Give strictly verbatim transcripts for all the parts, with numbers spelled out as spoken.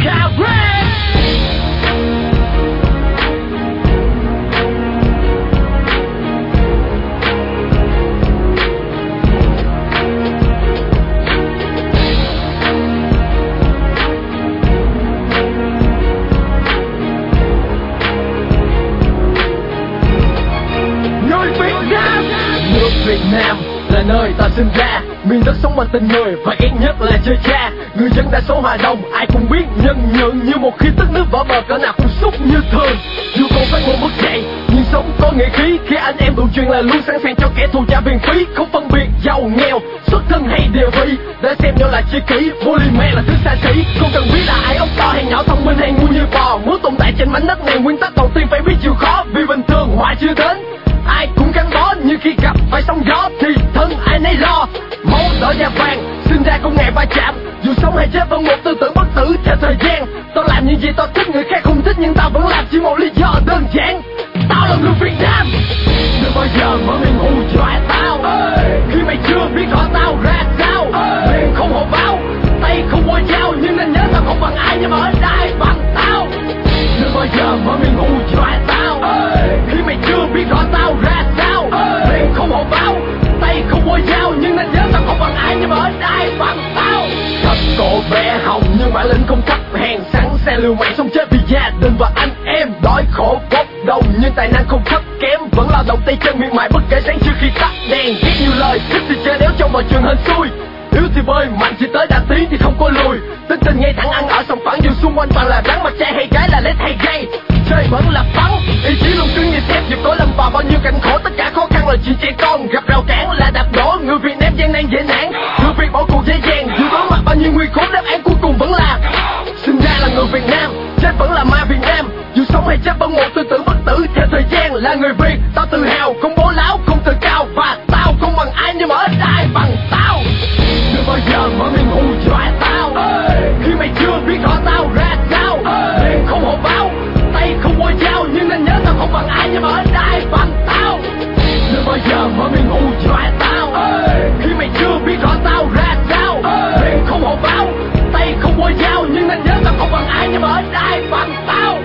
Việt Nam là nơi ta sinh ra, miền đất sống bằng tình người và ghét nhất là chơi cha. Người dân đa số hòa đồng, ai cũng biết nhân nhượng, như một khi tức nước vỡ bờ cỡ nào cũng xúc như thường. Dù còn phải một bước dậy, nhưng sống có nghĩa khí, khi anh em đồn truyền là luôn sẵn sàng cho kẻ thù trả viện phí. Không phân biệt giàu nghèo, xuất thân hay địa vị, để xem nhau là chi kỷ, polymer là thứ xa xỉ. Không cần biết là ai ốc to hay nhỏ, thông minh hay ngu như bò, muốn tồn tại trên mảnh đất này nguyên tắc đầu tiên phải biết chịu khó. Vì bình thường họa chưa đến, ai cũng gắn bó, nhưng khi gặp phải sóng gió thì thân ai nấy lo. Máu đỏ da vàng, sinh ra không ngại va chạm, dù sống hay chết vẫn một tư tưởng bất tử theo thời gian. Tao làm những gì tao thích, người khác không thích, nhưng tao vẫn làm chỉ một lý do đơn giản: tao là người Việt Nam. Đừng bao giờ mở miệng hù dọa tao, khi mày chưa biết rõ tao ra sao. Miệng không hổ báo, tay không mua dao, nhưng nên nhớ tao không bằng ai, nhưng mà ở đây bằng tao. Đừng bao giờ mở miệng hù dọa tao, khi mày chưa biết rõ tao ra sao. Miệng không hổ báo, tay không mua dao, nhưng nên nhớ tao không bằng ai, nhưng mà ở đây bằng tao. Thật cổ bé hồng nhưng bản lĩnh không thấp hèn, sẵn xe liều mạng sống chết vì gia đình và anh em. Đói khổ bốc đồng nhưng tài năng không thấp kém, vẫn lao động tay chân miệt mài bất kể sáng trưa khi tắt đèn. Ghét nhiều lời, thích thì chơi đéo trong mọi trường hên xui, yếu thì bơi, mạnh thì tới đạt tí thì không có lùi. Tính tình ngay thẳng ăn ở sòng phẳng, dù xung quanh toàn là rắn, mặt trai hay gái là lết hay gay. Chơi vẫn là bắn, ý chí luôn cứng như thép, vượt tối lâm vào bao nhiêu cảnh khổ. Tất cả khó khăn là chuyện trẻ con, gặp rào cản là đạp đổ. Người Việt Nam gian nan dễ nản, người Việt bỏ cuộc dễ dàng, dù đối mặt bao nhiêu nguy khốn, đáp án cuối cùng vẫn là sinh ra là người Việt Nam, chết vẫn là ma Việt Nam. Dù sống hay chết vẫn một tư tưởng bất tử theo thời gian. Là người Việt, tao tự hào, không bố láo, không tự cao, và tao không bằng ai, nhưng mà ở đây bằng tao. Đừng bao giờ mở miệng hù dọa tao, khi mày chưa biết rõ tao ra sao. Miệng không hổ báo, tay không mua dao, nhưng nên nhớ tao không bằng ai, nhưng mà ở đây bằng tao. Đừng bao giờ mở miệng hù dọa tao, khi mày chưa biết rõ tao ra sao. Miệng không hổ báo, tay không mua dao, nhưng nên nhớ tao không bằng ai, nhưng mà ở đây bằng tao.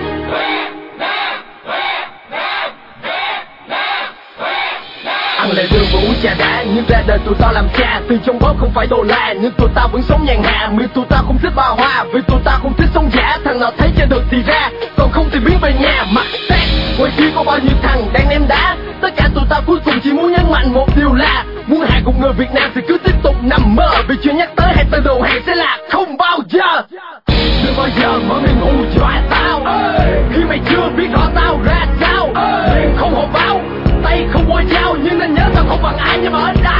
Ăn lại đường và uống trà đá, nhưng ra đời tụi tao làm cha. Từ trong bóp không phải đô la, nhưng tụi tao vẫn sống nhàn hạ. Miệng tụi tao không thích ba hoa, vì tụi tao không thích sống giả. Thằng nào thấy chơi được thì ra, còn không thì biến về nhà. Mặt xét, ngoài kia có bao nhiêu thằng đang ném đá. Tất cả tụi tao cuối cùng chỉ muốn nhấn mạnh một điều là muốn hạ gục người Việt Nam thì cứ tiếp tục nằm mơ, vì chuyện nhắc tới hay từ đầu hàng sẽ là không bao giờ. Đừng bao giờ mở miệng hù dọa tao, khi mày chưa biết rõ tao ra sao. Miệng không hổ báo, tay không mua dao, nhưng nên nhớ tao không bằng ai, nhưng mà ở đây